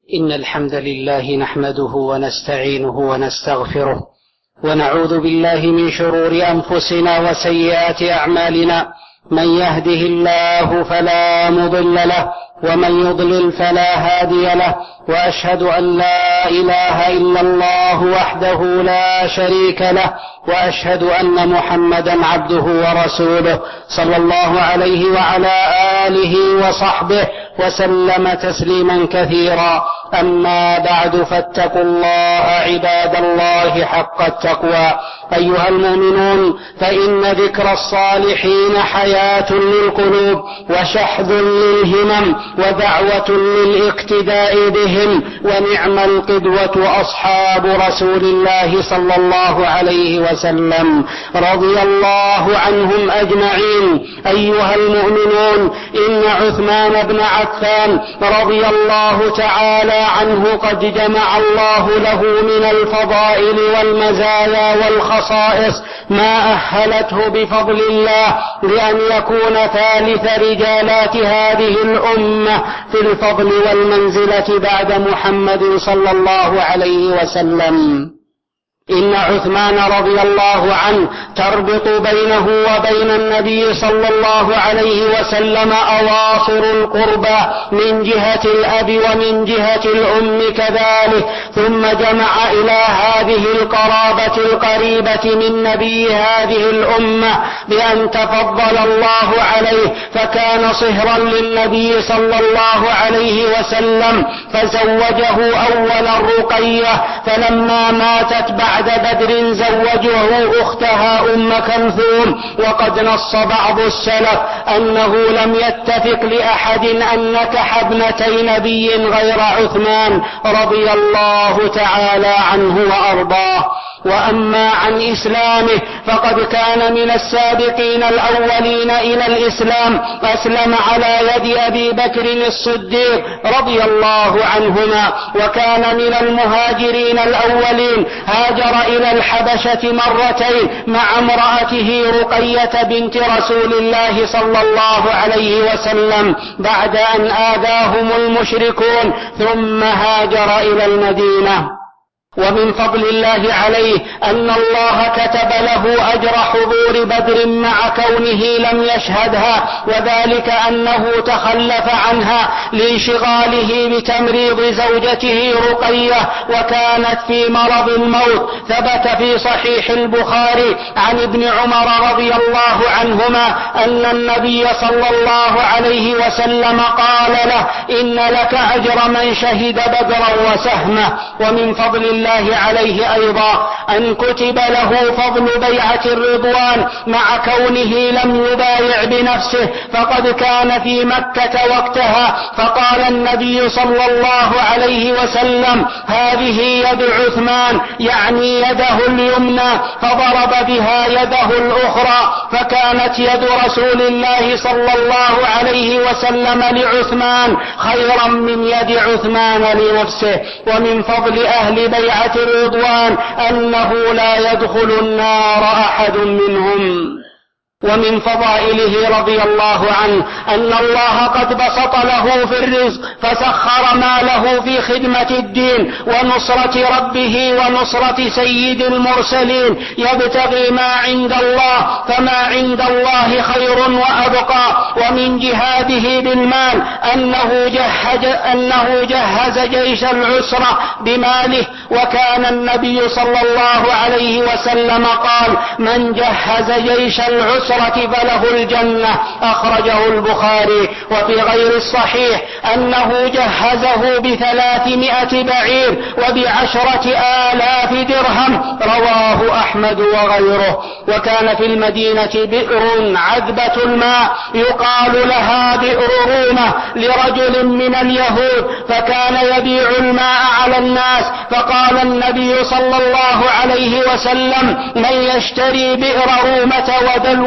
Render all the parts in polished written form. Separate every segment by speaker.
Speaker 1: إن الحمد لله نحمده ونستعينه ونستغفره ونعوذ بالله من شرور أنفسنا وسيئات أعمالنا. من يهده الله فلا مضل له ومن يضلل فلا هادي له، وأشهد أن لا إله إلا الله وحده لا شريك له، وأشهد أن محمدا عبده ورسوله صلى الله عليه وعلى آله وصحبه وسلم تسليما كثيرا. أما بعد، فاتقوا الله عباد الله حق التقوى. أيها المؤمنون، فإن ذكر الصالحين حياة للقلوب وشحذ للهمم ودعوة للاقتداء بهم، ونعم القدوة أصحاب رسول الله صلى الله عليه وسلم رضي الله عنهم أجمعين. أيها المؤمنون، إن عثمان بن عفان رضي الله تعالى عنه قد جمع الله له من الفضائل والمزايا والخصائص ما أهلته بفضل الله لأن يكون ثالث رجالات هذه الأمة في الفضل والمنزلة بعد محمد صلى الله عليه وسلم. إن عثمان رضي الله عنه تربط بينه وبين النبي صلى الله عليه وسلم أواصر القربى من جهة الأب ومن جهة الأم كذلك، ثم جمع إلى هذه القرابة القريبة من نبي هذه الأمة بأن تفضل الله عليه، فكان صهرا للنبي صلى الله عليه وسلم، فزوجه أولا رقية، فلما ماتت بعد بدر زوجه أختها أم كلثوم. وقد نص بعض السلف أنه لم يتفق لأحد أن نكح ابنتي نبي غير عثمان رضي الله تعالى عنه وأرضاه. وأما عن إسلامه فقد كان من السابقين الأولين إلى الإسلام، أسلم على يد أبي بكر الصديق رضي الله عنهما، وكان من المهاجرين الأولين، هاجر إلى الحبشة مرتين مع امرأته رقية بنت رسول الله صلى الله عليه وسلم بعد أن آذاهم المشركون، ثم هاجر إلى المدينة. ومن فضل الله عليه أن الله كتب له أجر حضور بدر مع كونه لم يشهدها، وذلك أنه تخلف عنها لانشغاله بتمريض زوجته رقية وكانت في مرض الموت. ثبت في صحيح البخاري عن ابن عمر رضي الله عنهما أن النبي صلى الله عليه وسلم قال له: إن لك أجر من شهد بدرا وسهمه. ومن فضل الله عليه أيضا أن كتب له فضل بيعة الرضوان مع كونه لم يبايع بنفسه، فقد كان في مكة وقتها، فقال النبي صلى الله عليه وسلم: هذه يد عثمان، يعني يده اليمنى، فضرب بها يده الأخرى، فكانت يد رسول الله صلى الله عليه وسلم لعثمان خيرا من يد عثمان لنفسه. ومن فضل أهل بيعة الرضوان أنه لا يدخل النار أحد منهم. ومن فضائله رضي الله عنه أن الله قد بسط له في الرزق، فسخر ما له في خدمة الدين ونصرة ربه ونصرة سيد المرسلين، يبتغي ما عند الله، فما عند الله خير وأبقى. ومن جهاده بالمال أنه جهز جيش العسرة بماله، وكان النبي صلى الله عليه وسلم قال: من جهز جيش العسرة فله الجنة، أخرجه البخاري. وفي غير الصحيح أنه جهزه ب300 بعير وب10,000 درهم، رواه أحمد وغيره. وكان في المدينة بئر عذبة الماء يقال لها بئر رومة لرجل من اليهود، فكان يبيع الماء على الناس، فقال النبي صلى الله عليه وسلم: من يشتري بئر رومة ودلو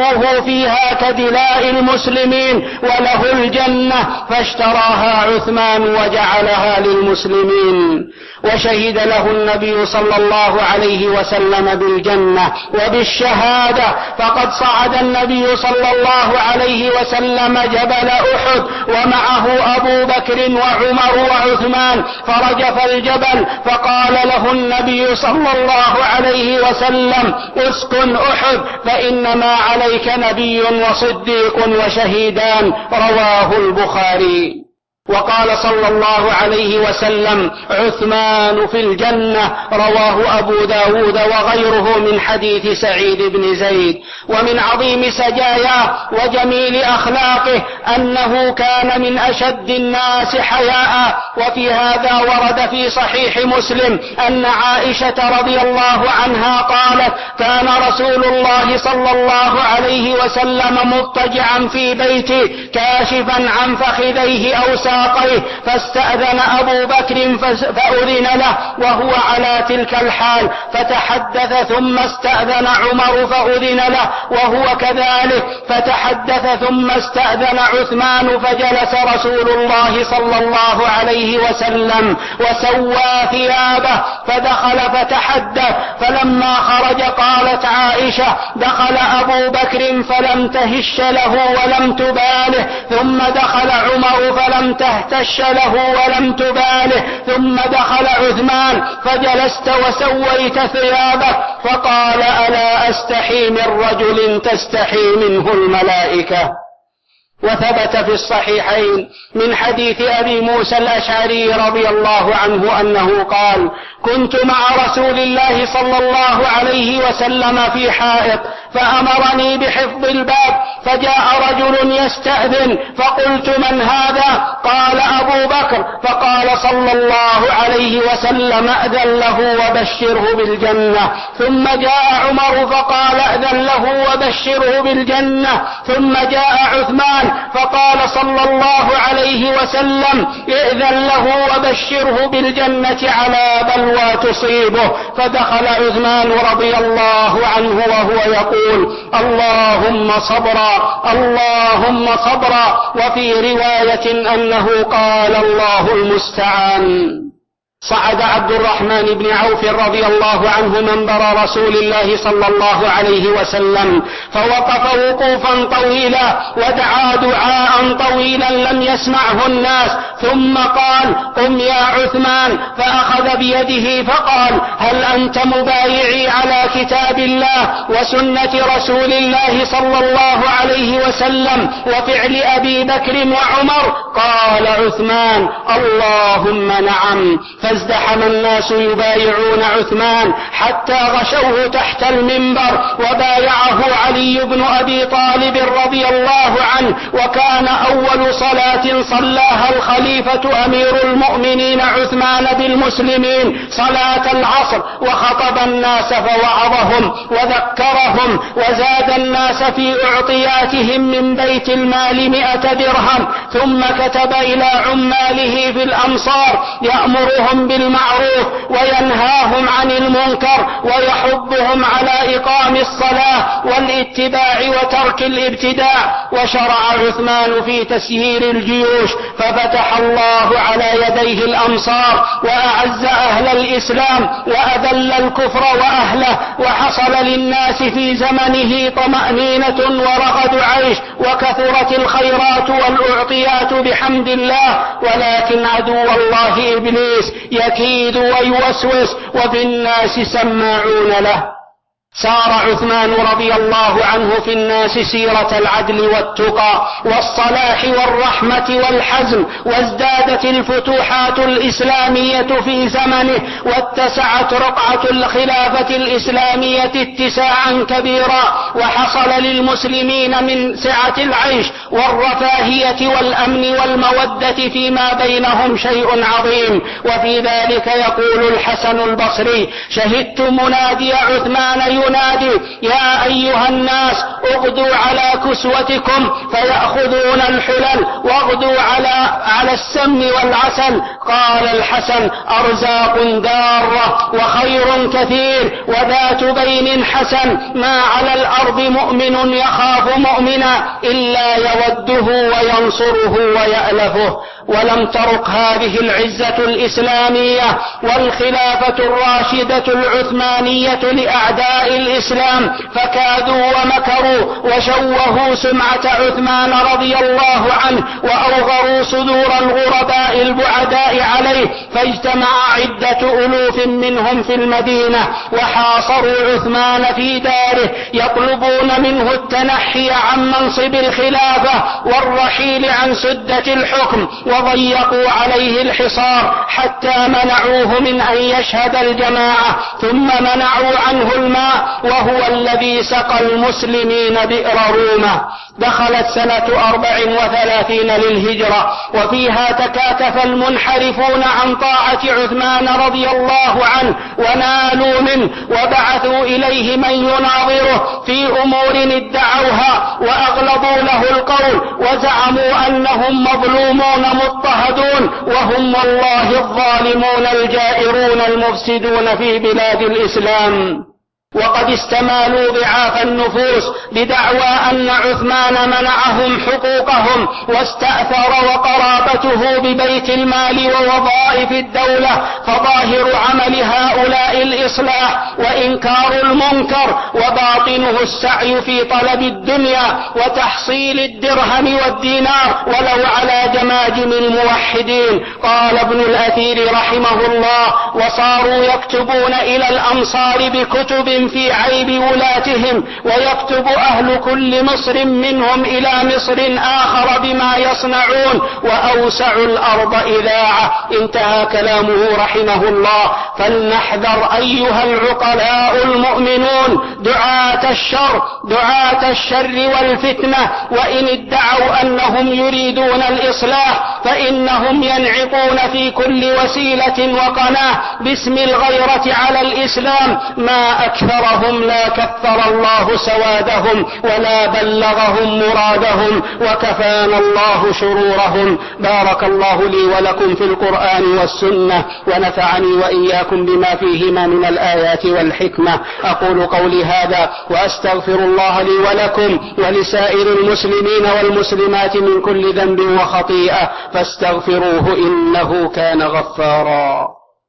Speaker 1: دماؤه فيها كدماء المسلمين وله الجنة، فاشتراها عثمان وجعلها للمسلمين. وشهد له النبي صلى الله عليه وسلم بالجنة وبالشهادة، فقد صعد النبي صلى الله عليه وسلم جبل أحد ومعه أبو بكر وعمر وعثمان، فرجف الجبل فقال له النبي صلى الله عليه وسلم: اسكن أحد فإنما عليك نبي وصديق وشهيدان. رواه البخاري. وقال صلى الله عليه وسلم: عثمان في الجنة. رواه أبو داود وغيره من حديث سعيد بن زيد. ومن عظيم سجاياه وجميل أخلاقه أنه كان من أشد الناس حياء. وفي هذا ورد في صحيح مسلم أن عائشة رضي الله عنها قالت: كان رسول الله صلى الله عليه وسلم مضطجعا في بيته كاشفا عن فخذيه أو ساقيه، فاستأذن أبو بكر فأذن له وهو على تلك الحال، فتحدث، ثم استأذن عمر فأذن له وهو كذلك، فتحدث، ثم استأذن عثمان، فجلس رسول الله صلى الله عليه وسلم وسوى ثيابه، فدخل فتحدث، فلما خرج قالت عائشة: دخل أبو بكر فلم تهش له ولم تباله، ثم دخل عمر فلم تهتش له ولم تباله، ثم دخل عثمان فجلست وسويت ثيابك، فقال: ألا أستحي من رجل تستحي منه الملائكة. وثبت في الصحيحين من حديث أبي موسى الأشعري رضي الله عنه أنه قال: كنت مع رسول الله صلى الله عليه وسلم في حائط، فأمرني بحفظ الباب، فجاء رجل يستأذن، فقلت: من هذا؟ قال: أبو بكر. فقال صلى الله عليه وسلم: أذن له وبشره بالجنة. ثم جاء عمر فقال: أذن له وبشره بالجنة. ثم جاء عثمان فقال صلى الله عليه وسلم: ائذن له وبشره بالجنة على بلوى تصيبه. فدخل عثمان رضي الله عنه وهو يقول: اللهم صبرا، اللهم صبرا. وفي رواية أنه قال: الله المستعان. صعد عبد الرحمن بن عوف رضي الله عنه منبر رسول الله صلى الله عليه وسلم، فوقف وقوفا طويلا ودعا دعاء طويلا لم يسمعه الناس، ثم قال: قم يا عثمان، فأخذ بيده فقال: هل أنت مبايعي على كتاب الله وسنة رسول الله صلى الله عليه وسلم وفعل أبي بكر وعمر؟ قال عثمان: اللهم نعم. فازدحم الناس يبايعون عثمان حتى غشوه تحت المنبر، وبايعه علي بن أبي طالب رضي الله عنه، وكان أول صلاة صلاها الخليفة أمير المؤمنين عثمان بالمسلمين صلاة العصر، وخطب الناس فوعظهم وذكرهم، وزاد الناس في أعطياتهم من بيت المال 100 درهم، ثم كتب إلى عماله في الأمصار يأمرهم بالمعروف وينهاهم عن المنكر ويحضهم على إقام الصلاة والاتباع وترك الابتداع. وشرع عثمان في تسيير الجيوش، ففتح الله على يديه الأمصار وأعز أهل الإسلام وأذل الكفر وأهله، وحصل للناس في زمنه طمأنينة ورغد عيش، وكثرت الخيرات والأعطيات بحمد الله. ولكن عدو الله إبليس يكيد ويوسوس، وفي الناس سماعون له. سار عثمان رضي الله عنه في الناس سيرة العدل والتقى والصلاح والرحمة والحزم، وازدادت الفتوحات الإسلامية في زمنه، واتسعت رقعة الخلافة الإسلامية اتساعا كبيرا، وحصل للمسلمين من سعة العيش والرفاهية والأمن والمودة فيما بينهم شيء عظيم. وفي ذلك يقول الحسن البصري: شهدت منادي عثمان ينادي يا أيها الناس اغدوا على كسوتكم فيأخذون الحلل واغدوا على السم والعسل. قال الحسن أرزاق دارة وخير كثير وذات بين حسن، ما على الأرض مؤمن يخاف مؤمنا إلا يوده وينصره ويألفه. ولم ترق هذه العزة الإسلامية والخلافة الراشدة العثمانية لأعداء الإسلام، فكادوا ومكروا وشوهوا سمعة عثمان رضي الله عنه وأوغروا صدور الغرباء البعداء عليه، فاجتمع عدة ألوف منهم في المدينة وحاصروا عثمان في داره يطلبون منه التنحي عن منصب الخلافة والرحيل عن سدة الحكم، وضيقوا عليه الحصار حتى منعوه من أن يشهد الجماعة، ثم منعوا عنه الماء وهو الذي سقى المسلمين بئر رومة. دخلت سنة 34 للهجرة، وفيها تكاتف المنحرفون عن طاعة عثمان رضي الله عنه ونالوا منه وبعثوا إليه من يناظره في أمور ادعوها وأغلظوا له القول وزعموا أنهم مظلومون مضطهدون، وهم والله الظالمون الجائرون المفسدون في بلاد الإسلام. وقد استمالوا ضعاف النفوس بدعوى أن عثمان منعهم حقوقهم واستأثر وقرابته ببيت المال ووظائف الدولة، فظاهر عمل هؤلاء الإصلاح وإنكار المنكر، وباطنه السعي في طلب الدنيا وتحصيل الدرهم والدينار ولو على جماجم الموحدين. قال ابن الأثير رحمه الله وصاروا يكتبون إلى الأمصار بكتب في عيب ولاتهم، ويكتب أهل كل مصر منهم إلى مصر آخر بما يصنعون، وأوسع الأرض إذاعة. انتهى كلامه رحمه الله. فلنحذر أيها العقلاء المؤمنون دعاة الشر والفتنة، وإن ادعوا أنهم يريدون الإصلاح فإنهم ينعقون في كل وسيلة وقناة باسم الغيرة على الإسلام، ما أكثرهم لا كثر الله سوادهم ولا بلغهم مرادهم، وكفانا الله شرورهم. بارك الله لي ولكم في القرآن والسنة، ونفعني وإياكم بما فيهما من الآيات والحكمة. أقول قولي هذا وأستغفر الله لي ولكم ولسائر المسلمين والمسلمات من كل ذنب وخطيئة، فاستغفروه إنه كان غفارا.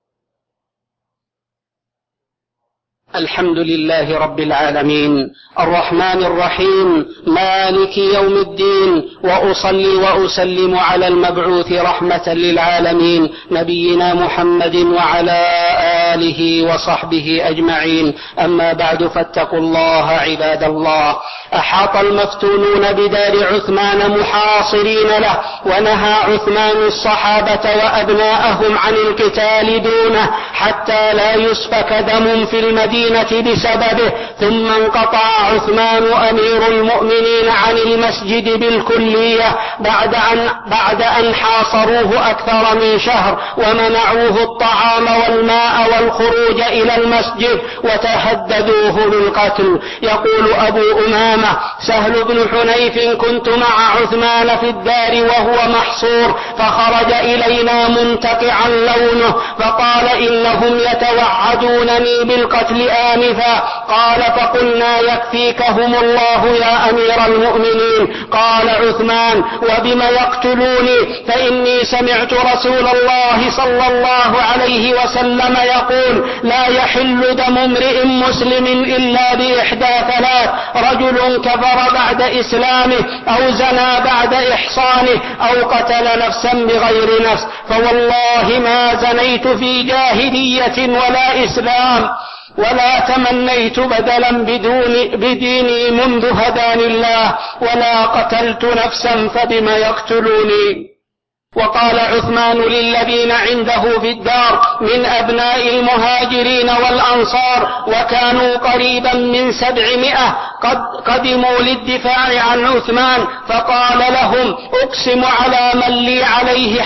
Speaker 1: الحمد لله رب العالمين الرحمن الرحيم مالك يوم الدين، وأصلي وأسلم على المبعوث رحمة للعالمين نبينا محمد وعلى آله وصحبه أجمعين. أما بعد، فاتقوا الله عباد الله. أحاط المفتونون بدار عثمان محاصرين له، ونهى عثمان الصحابة وأبناءهم عن القتال دونه حتى لا يسفك دم في المدينة بسببه. ثم انقطع عثمان أمير المؤمنين عن المسجد بالكلية بعد أن حاصروه أكثر من شهر، ومنعوه الطعام والماء والخروج إلى المسجد، وتهددوه بالقتل. يقول أبو أمامة سهل بن حنيف كنت مع عثمان في الدار وهو محصور، فخرج إلينا منتقعا لونه، فقال إنهم يتوعدونني بالقتل آنفا. قال فقلنا يكفيكهم الله يا أمير المؤمنين. قال عثمان وبما يقتلوني؟ فإني سمعت رسول الله صلى الله عليه وسلم يقول لا يحل دم امرئ مسلم إلا بإحدى ثلاث: رجل كفر بعد إسلامه، أو زنى بعد إحصانه، أو قتل نفسا بغير نفس. فوالله ما زنيت في جاهلية ولا إسلام، ولا تمنيت بدلا بديني منذ هداني الله، ولا قتلت نفسا فبما يقتلوني. وقال عثمان للذين عنده في الدار من أبناء المهاجرين والأنصار، وكانوا قريبا من 700 قدموا للدفاع عن عثمان، فقال لهم أقسم على من لي عليه حق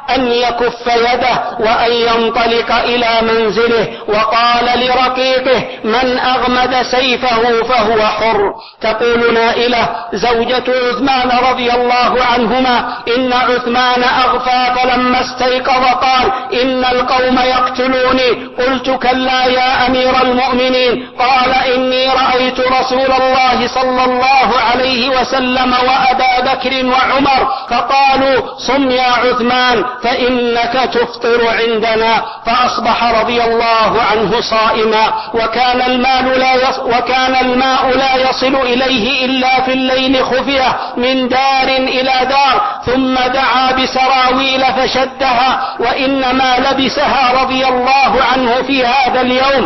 Speaker 1: أن يكف يده وأن ينطلق إلى منزله، وقال لرقيقه: من أغمد سيفه فهو حر. تقول نائلة زوجة عثمان رضي الله عنهما: إن عثمان أغفى فلما استيقظ قال: إن القوم يقتلوني. قلت: كلا يا أمير المؤمنين. قال: إني رأيت رسول الله صلى الله عليه وسلم وأبا بكر وعمر فقالوا: صم يا عثمان فإنك تفطر عندنا. فأصبح رضي الله عنه صائما، وكان الماء لا يصل إليه إلا في الليل خفية من دار إلى دار، ثم دعا بسراويل فشدها، وإنما لبسها رضي الله عنه في هذا اليوم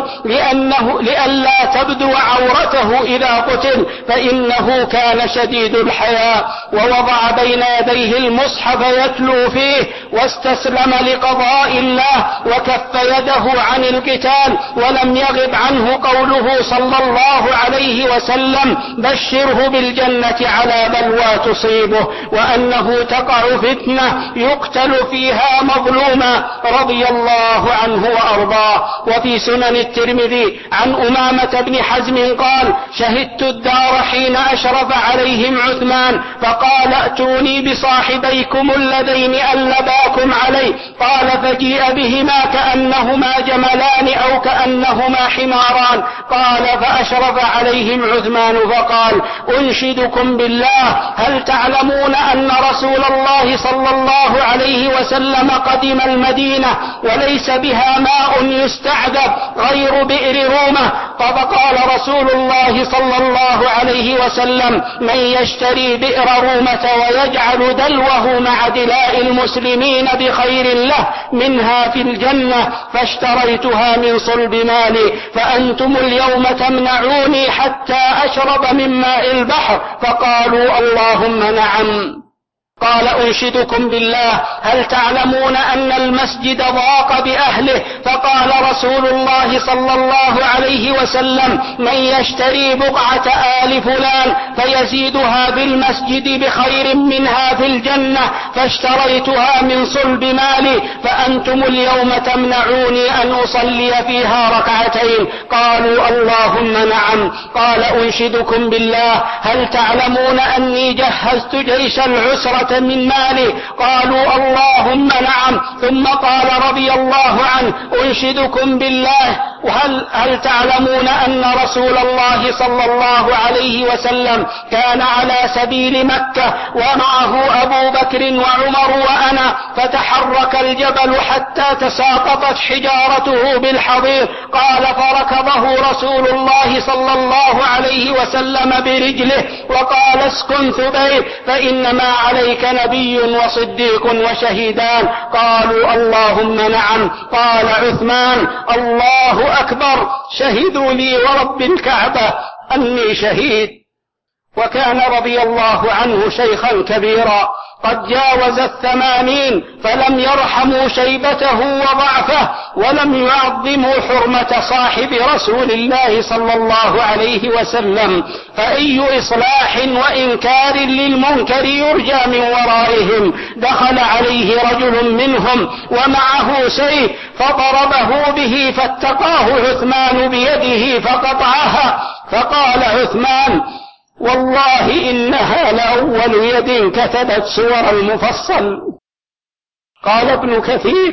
Speaker 1: لئلا تبدو عورته إذا قتل، فإنه كان شديد الحياء. ووضع بين يديه المصحف يتلو فيه، واستسلم لقضاء الله، وكف يده عن القتال، ولم يغب عنه قوله صلى الله عليه وسلم: بشره بالجنة على بلوى تصيبه، وأنه تقع فتنة يقتل فيها مظلوما، رضي الله عنه وأرضاه. وفي سنن الترمذي عن أمامة بن حزم قال: شهدت الدار حين أشرف عليهم عثمان فقال: ائتوني بصاحبيكم اللذين ألباكم عليه. قال: فجيء بهما كأنهما جملان أو كأنهما حماران. قال: فأشرف عليهم عثمان فقال: أنشدكم بالله، هل تعلمون أن رسول الله صلى الله عليه وسلم قدم المدينة وليس بها ماء يستعذب غير بئر رومة؟ فقال رسول الله صلى الله عليه وسلم: من يشتري بئر رومة ويجعل دلوه مع دلاء المسلمين بخير له منها في الجنة، فاشتريتها من صلب مالي، فأنتم اليوم تمنعوني حتى أشرب من ماء البحر. فقالوا: اللهم نعم. قال: أنشدكم بالله، هل تعلمون أن المسجد ضاق بأهله؟ فقال رسول الله صلى الله عليه وسلم: من يشتري بقعة آل فلان فيزيدها في المسجد بخير منها في الجنة، فاشتريتها من صلب مالي، فأنتم اليوم تمنعوني أن أصلي فيها ركعتين. قالوا: اللهم نعم. قال: أنشدكم بالله، هل تعلمون أني جهزت جيش العسرة من مالي؟ قالوا: اللهم نعم. ثم قال رضي الله عنه: أنشدكم بالله، هل تعلمون أن رسول الله صلى الله عليه وسلم كان على سبيل مكة ومعه أبو بكر وعمر وأنا، فتحرك الجبل حتى تساقطت حجارته بالحضيض. قال: فركضه رسول الله صلى الله عليه وسلم برجله وقال: اسكن ثبيت، فإنما عليك نبي وصديق وشهيدان. قالوا: اللهم نعم. قال عثمان: الله أكبر، شهدوا لي ورب الكعبة أني شهيد. وكان رضي الله عنه شيخا كبيرا قد جاوز 80، فلم يرحموا شيبته وضعفه، ولم يعظموا حرمة صاحب رسول الله صلى الله عليه وسلم. فأي إصلاح وإنكار للمنكر يرجى من ورائهم. دخل عليه رجل منهم ومعه سيف فضربه به، فاتقاه عثمان بيده فقطعها. فقال عثمان: والله إنها لأول يد كتبت سور المفصل. قال ابن كثير: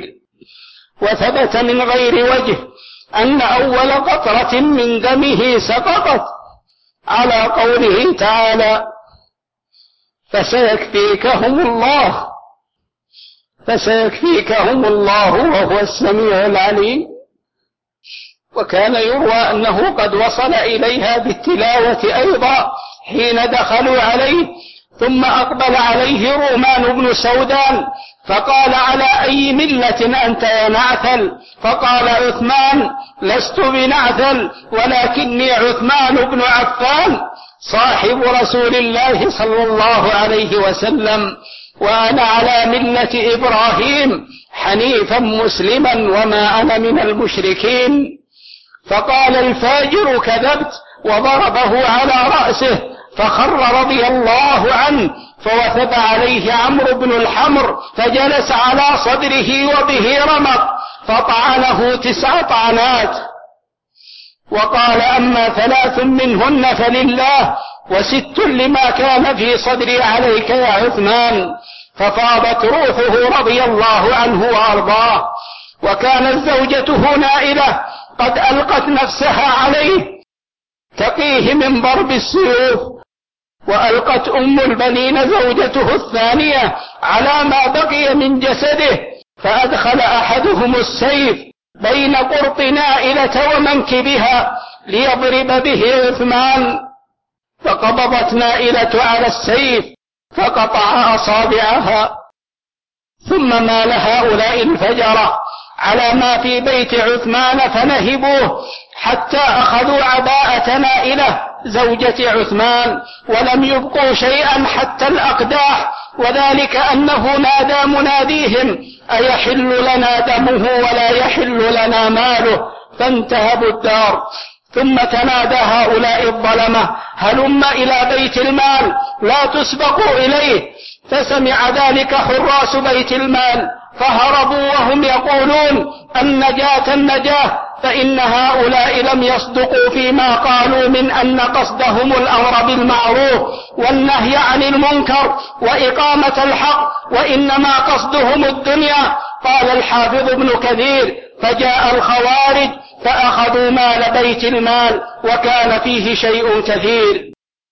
Speaker 1: وثبت من غير وجه أن أول قطرة من دمه سقطت على قوله تعالى: فسيكفيكهم الله وهو السميع العليم. وكان يروى أنه قد وصل إليها بالتلاوة أيضا حين دخلوا عليه، ثم أقبل عليه رومان بن سودان فقال: على أي ملة أنت يا نعثل؟ فقال عثمان: لست بنعثل، ولكني عثمان بن عفان صاحب رسول الله صلى الله عليه وسلم، وأنا على ملة إبراهيم حنيفا مسلما وما أنا من المشركين. فقال الفاجر: كذبت، وضربه على رأسه، فخر رضي الله عنه، فوثب عليه عمرو بن الحمر فجلس على صدره وبه رمق فطعنه 9 طعنات، وقال: أما 3 منهن فلله، و6 لما كان في صدري عليك يا عثمان. ففاضت روحه رضي الله عنه وأرضاه. وكانت زوجته نائلة قد ألقت نفسها عليه تقيه من ضرب السيوف. وألقت أم البنين زوجته الثانية على ما بقي من جسده، فأدخل أحدهم السيف بين قرط نائلة ومنكبها ليضرب به عثمان، فقبضت نائلة على السيف فقطع أصابعها. ثم مال هؤلاء الفجرة على ما في بيت عثمان فنهبوه حتى أخذوا عباءة نائلة زوجة عثمان، ولم يبقوا شيئا حتى الأقداح، وذلك أنه نادى مناديهم: أيحل لنا دمه ولا يحل لنا ماله؟ فانتهبوا الدار. ثم تنادى هؤلاء الظلمة: هلم إلى بيت المال لا تسبقوا إليه. فسمع ذلك حراس بيت المال فهربوا وهم يقولون: النجاة، فإن هؤلاء لم يصدقوا فيما قالوا من أن قصدهم الأمر بالمعروف والنهي عن المنكر وإقامة الحق، وإنما قصدهم الدنيا. قال الحافظ ابن كثير: فجاء الخوارج فأخذوا مال بيت المال وكان فيه شيء كثير.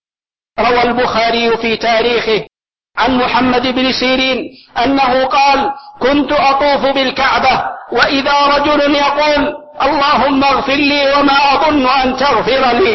Speaker 1: روى البخاري في تاريخه عن محمد بن سيرين أنه قال: كنت أطوف بالكعبة وإذا رجل يقول: اللهم اغفر لي وما أظن أن تغفر لي.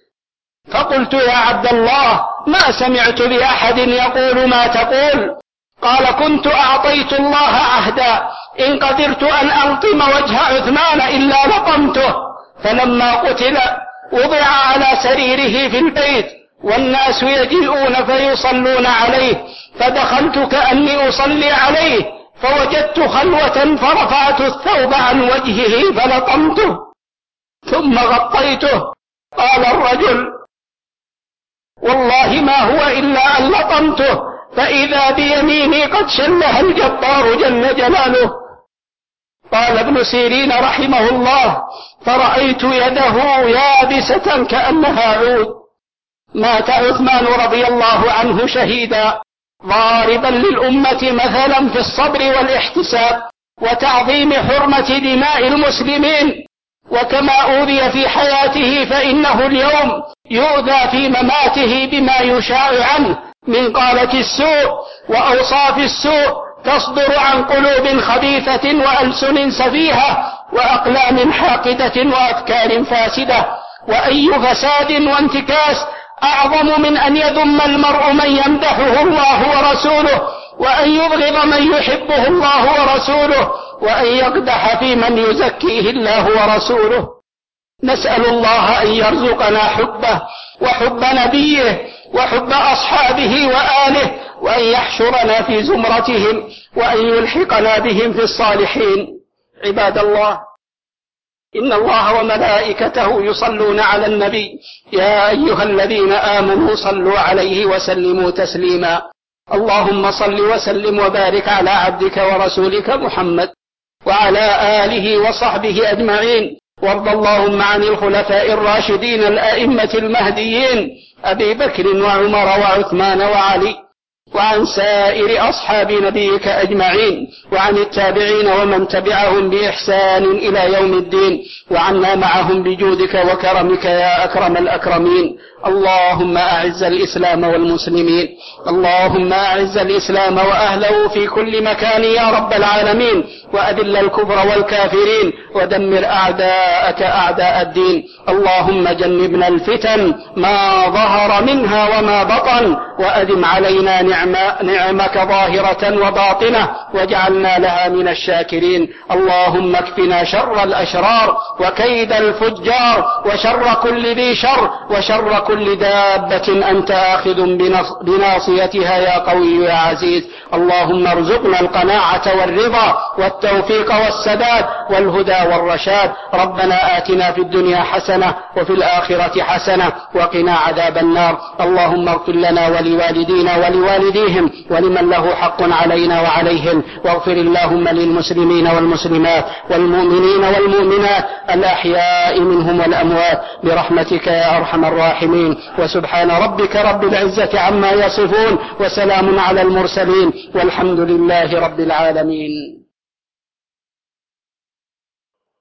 Speaker 1: فقلت: يا عبد الله، ما سمعت بأحد يقول ما تقول. قال: كنت أعطيت الله عهدا إن قدرت أن ألطم وجه عثمان إلا لطمته. فلما قتل وضع على سريره في البيت والناس يجيئون فيصلون عليه، فدخلت كأني أصلي عليه فوجدت خلوة فرفعت الثوب عن وجهه فلطمته ثم غطيته. قال الرجل: والله ما هو إلا أن لطمته فإذا بيميني قد شلها الجبار جل جلاله. قال ابن سيرين رحمه الله: فرأيت يده يابسة كأنها عود. مات عثمان رضي الله عنه شهيدا، ضاربا للأمة مثلا في الصبر والاحتساب وتعظيم حرمة دماء المسلمين. وكما أوذي في حياته فإنه اليوم يؤذى في مماته بما يشاع عنه من قالة السوء وأوصاف السوء تصدر عن قلوب خبيثة وألسن سفيهة وأقلام حاقدة وأفكار فاسدة. وأي فساد وانتكاس أعظم من أن يذم المرء من يمدحه الله ورسوله، وأن يبغض من يحبه الله ورسوله، وأن يقدح في من يزكيه الله ورسوله. نسأل الله أن يرزقنا حبه وحب نبيه وحب أصحابه وآله، وأن يحشرنا في زمرتهم، وأن يلحقنا بهم في الصالحين. عباد الله، إن الله وملائكته يصلون على النبي. يا أيها الذين آمنوا صلوا عليه وسلموا تسليما. اللهم صل وسلم وبارك على عبدك ورسولك محمد وعلى آله وصحبه أجمعين. وارض اللهم عن الخلفاء الراشدين الأئمة المهديين أبي بكر وعمر وعثمان وعلي، وعن سائر أصحاب نبيك أجمعين، وعن التابعين ومن تبعهم بإحسان إلى يوم الدين، وعنا معهم بجودك وكرمك يا أكرم الأكرمين. اللهم أعز الإسلام والمسلمين، اللهم أعز الإسلام وأهله في كل مكان يا رب العالمين، وأذل الكفر والكافرين، ودمر أعداءك أعداء الدين. اللهم جنبنا الفتن ما ظهر منها وما بطن، وأدم علينا نعمك ظاهرة وباطنة، واجعلنا لها من الشاكرين. اللهم اكفنا شر الأشرار وكيد الفجار وشر كل ذي شر وشر وكل دابة أنت آخذ بناصيتها يا قوي يا عزيز. اللهم ارزقنا القناعة والرضا والتوفيق والسداد والهدى والرشاد. ربنا آتنا في الدنيا حسنة وفي الآخرة حسنة وقنا عذاب النار. اللهم اغفر لنا ولوالدينا ولوالديهم ولمن له حق علينا وعليهم، واغفر اللهم للمسلمين والمسلمات والمؤمنين والمؤمنات الأحياء منهم والأموات برحمتك يا أرحم الراحمين. وسبحان ربك رب العزة عما يصفون، وسلام على المرسلين، والحمد لله رب العالمين.